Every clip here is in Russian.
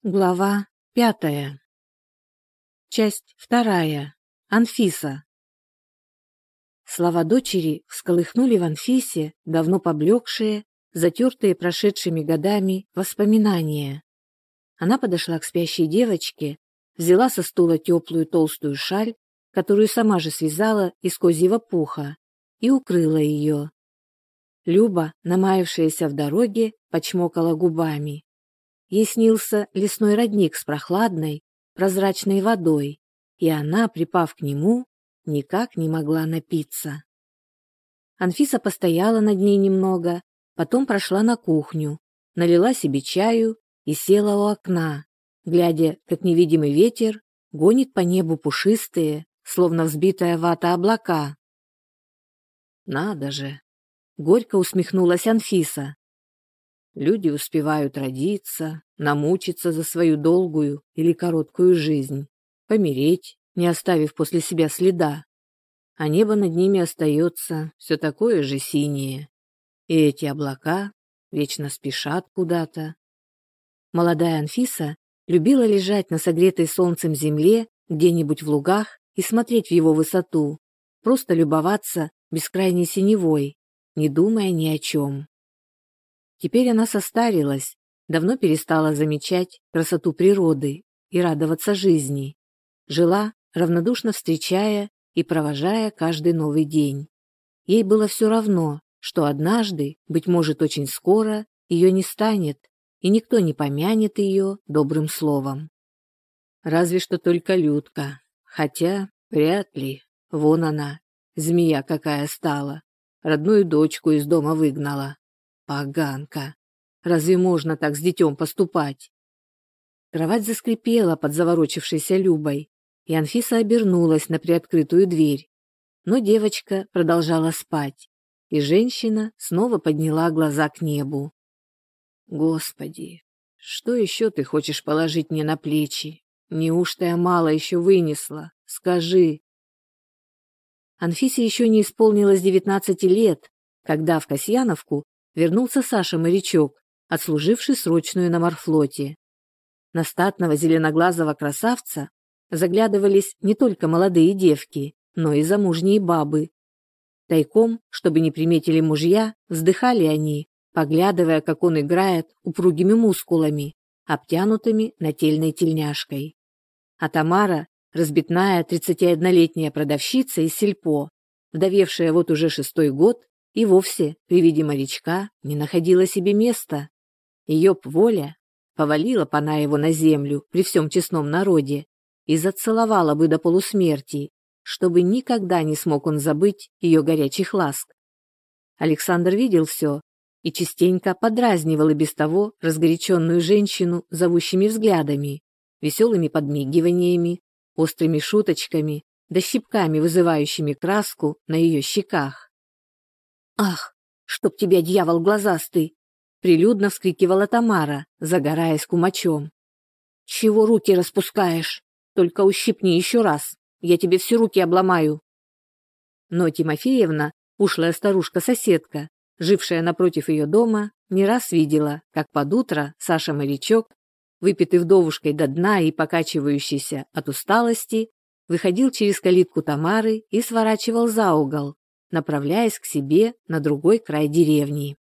Глава 5. Часть 2. Анфиса. Слова дочери всколыхнули в Анфисе давно поблекшие, затертые прошедшими годами воспоминания. Она подошла к спящей девочке, взяла со стула теплую толстую шаль, которую сама же связала из козьего пуха, и укрыла ее. Люба, намаявшаяся в дороге, почмокала губами. Ей снился лесной родник с прохладной, прозрачной водой, и она, припав к нему, никак не могла напиться. Анфиса постояла над ней немного, потом прошла на кухню, налила себе чаю и села у окна, глядя, как невидимый ветер гонит по небу пушистые, словно взбитая вата облака. «Надо же!» — горько усмехнулась Анфиса. Люди успевают родиться, намучиться за свою долгую или короткую жизнь, помереть, не оставив после себя следа. А небо над ними остается все такое же синее. И эти облака вечно спешат куда-то. Молодая Анфиса любила лежать на согретой солнцем земле где-нибудь в лугах и смотреть в его высоту, просто любоваться бескрайней синевой, не думая ни о чем. Теперь она состарилась, давно перестала замечать красоту природы и радоваться жизни. Жила, равнодушно встречая и провожая каждый новый день. Ей было все равно, что однажды, быть может очень скоро, ее не станет, и никто не помянет ее добрым словом. Разве что только Людка, хотя вряд ли, вон она, змея какая стала, родную дочку из дома выгнала. Поганка! Разве можно так с детем поступать? Кровать заскрипела под заворочившейся Любой, и Анфиса обернулась на приоткрытую дверь. Но девочка продолжала спать, и женщина снова подняла глаза к небу. «Господи, что еще ты хочешь положить мне на плечи? Неужто я мало еще вынесла? Скажи!» Анфисе еще не исполнилось 19 лет, когда в Касьяновку вернулся Саша-морячок, отслуживший срочную на морфлоте. На статного зеленоглазого красавца заглядывались не только молодые девки, но и замужние бабы. Тайком, чтобы не приметили мужья, вздыхали они, поглядывая, как он играет упругими мускулами, обтянутыми нательной тельняшкой. А Тамара, разбитная 31-летняя продавщица из сельпо, вдовевшая вот уже 6-й год, и вовсе при виде морячка не находила себе места. Ее воля повалила б она его на землю при всем честном народе и зацеловала бы до полусмерти, чтобы никогда не смог он забыть ее горячих ласк. Александр видел все и частенько подразнивал и без того разгоряченную женщину зовущими взглядами, веселыми подмигиваниями, острыми шуточками да щипками, вызывающими краску на ее щеках. «Ах, чтоб тебя, дьявол глазастый!» — прилюдно вскрикивала Тамара, загораясь кумачом. «Чего руки распускаешь? Только ущипни еще раз, я тебе все руки обломаю». Но Тимофеевна, ушлая старушка-соседка, жившая напротив ее дома, не раз видела, как под утро Саша-морячок, выпитый вдовушкой до дна и покачивающийся от усталости, выходил через калитку Тамары и сворачивал за угол, направляясь к себе на другой край деревни.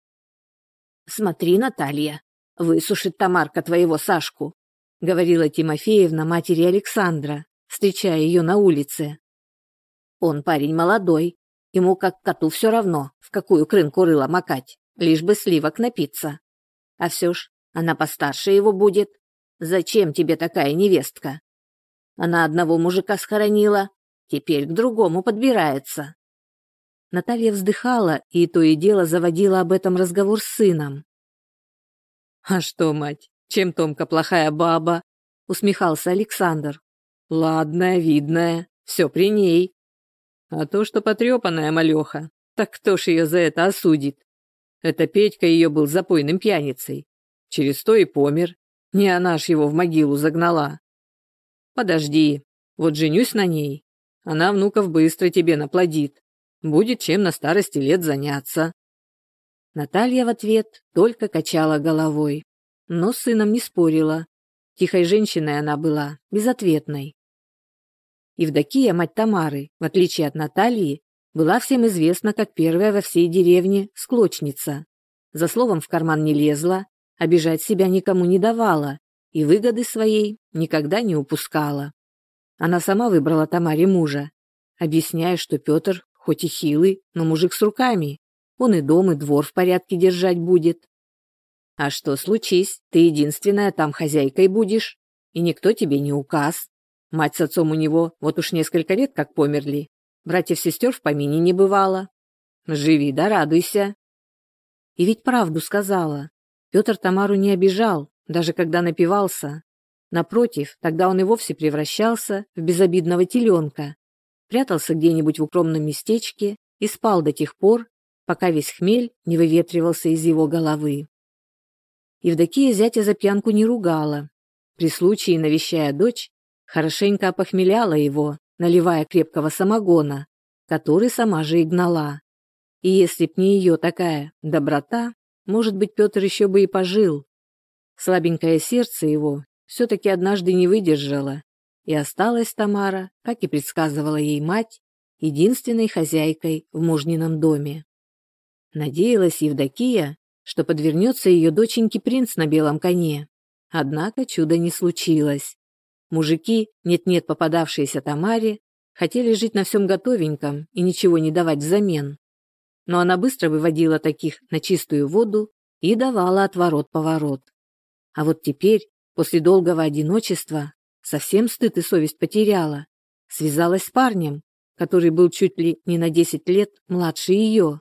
«Смотри, Наталья, высушит Тамарка твоего Сашку», — говорила Тимофеевна матери Александра, встречая ее на улице. «Он парень молодой, ему как коту все равно, в какую крынку рыло макать, лишь бы сливок напиться. А все ж, она постарше его будет. Зачем тебе такая невестка? Она одного мужика схоронила, теперь к другому подбирается». Наталья вздыхала и то и дело заводила об этом разговор с сыном. «А что, мать, чем Томка плохая баба?» — усмехался Александр. «Ладная, видная, все при ней. А то, что потрепанная малеха, так кто ж ее за это осудит? Это Петька ее был запойным пьяницей. Через то и помер. Не она ж его в могилу загнала. Подожди, вот женюсь на ней. Она внуков быстро тебе наплодит. Будет чем на старости лет заняться». Наталья в ответ только качала головой, но с сыном не спорила. Тихой женщиной она была, безответной. Евдокия, мать Тамары, в отличие от Натальи, была всем известна как первая во всей деревне склочница. За словом в карман не лезла, обижать себя никому не давала и выгоды своей никогда не упускала. Она сама выбрала Тамаре мужа, объясняя, что Петр хоть и хилый, но мужик с руками, он и дом, и двор в порядке держать будет. А что случись, ты единственная там хозяйкой будешь, и никто тебе не указ. Мать с отцом у него вот уж несколько лет как померли, братьев-сестер в помине не бывало. Живи да радуйся. И ведь правду сказала. Петр Тамару не обижал, даже когда напивался. Напротив, тогда он и вовсе превращался в безобидного теленка, прятался где-нибудь в укромном местечке и спал до тех пор, пока весь хмель не выветривался из его головы. Евдокия зятя за пьянку не ругала. При случае, навещая дочь, хорошенько опохмеляла его, наливая крепкого самогона, который сама же и гнала. И если б не ее такая доброта, может быть, Петр еще бы и пожил. Слабенькое сердце его все-таки однажды не выдержало, и осталась Тамара, как и предсказывала ей мать, единственной хозяйкой в мужнином доме. Надеялась Евдокия, что подвернется ее доченьке принц на белом коне. Однако чуда не случилось. Мужики, нет-нет попадавшиеся Тамаре, хотели жить на всем готовеньком и ничего не давать взамен. Но она быстро выводила таких на чистую воду и давала отворот-поворот. А вот теперь, после долгого одиночества, совсем стыд и совесть потеряла. Связалась с парнем, который был чуть ли не на 10 лет младше ее.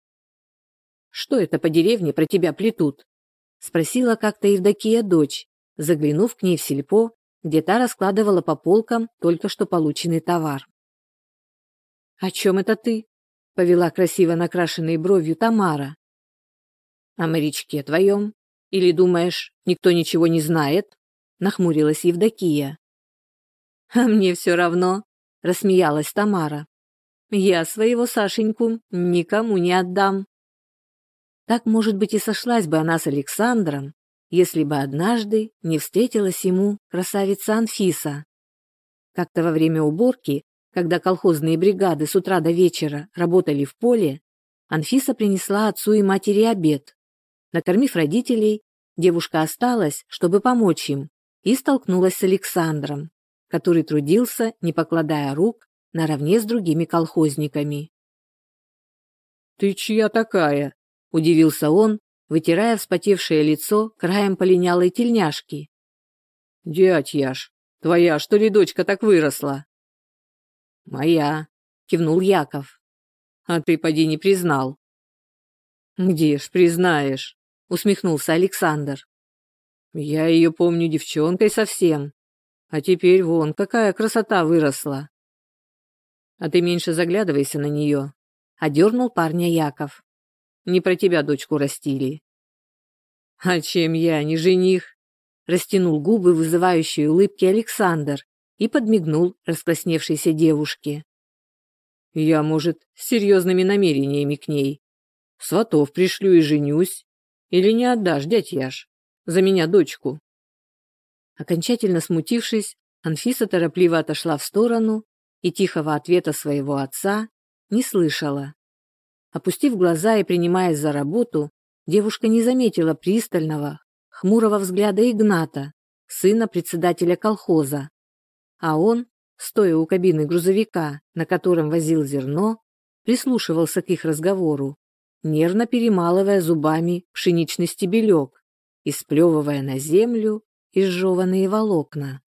«Что это по деревне про тебя плетут?» — спросила как-то Евдокия дочь, заглянув к ней в сельпо, где та раскладывала по полкам только что полученный товар. «О чем это ты?» — повела красиво накрашенной бровью Тамара. «О морячке твоем? Или думаешь, никто ничего не знает?» — нахмурилась Евдокия. «А мне все равно», — рассмеялась Тамара. «Я своего Сашеньку никому не отдам». Так, может быть, и сошлась бы она с Александром, если бы однажды не встретилась ему красавица Анфиса. Как-то во время уборки, когда колхозные бригады с утра до вечера работали в поле, Анфиса принесла отцу и матери обед. Накормив родителей, девушка осталась, чтобы помочь им, и столкнулась с Александром, который трудился, не покладая рук, наравне с другими колхозниками. «Ты чья такая?» — удивился он, вытирая вспотевшее лицо краем полинялой тельняшки. «Дядь Яш, твоя, что ли, дочка так выросла?» «Моя», — кивнул Яков. «А ты поди не признал». «Где ж признаешь?» — усмехнулся Александр. «Я ее помню девчонкой совсем, а теперь вон какая красота выросла». «А ты меньше заглядывайся на нее», — одернул парня Яков. «Не про тебя дочку растили». «А чем я, не жених?» — растянул губы в вызывающей улыбке Александр и подмигнул раскрасневшейся девушке. «Я, может, с серьезными намерениями к ней. Сватов пришлю и женюсь. Или не отдашь, дядь Яш, за меня дочку?» Окончательно смутившись, Анфиса торопливо отошла в сторону и тихого ответа своего отца не слышала. Опустив глаза и принимаясь за работу, девушка не заметила пристального, хмурого взгляда Игната, сына председателя колхоза. А он, стоя у кабины грузовика, на котором возил зерно, прислушивался к их разговору, нервно перемалывая зубами пшеничный стебелек и сплевывая на землю изжеванные волокна.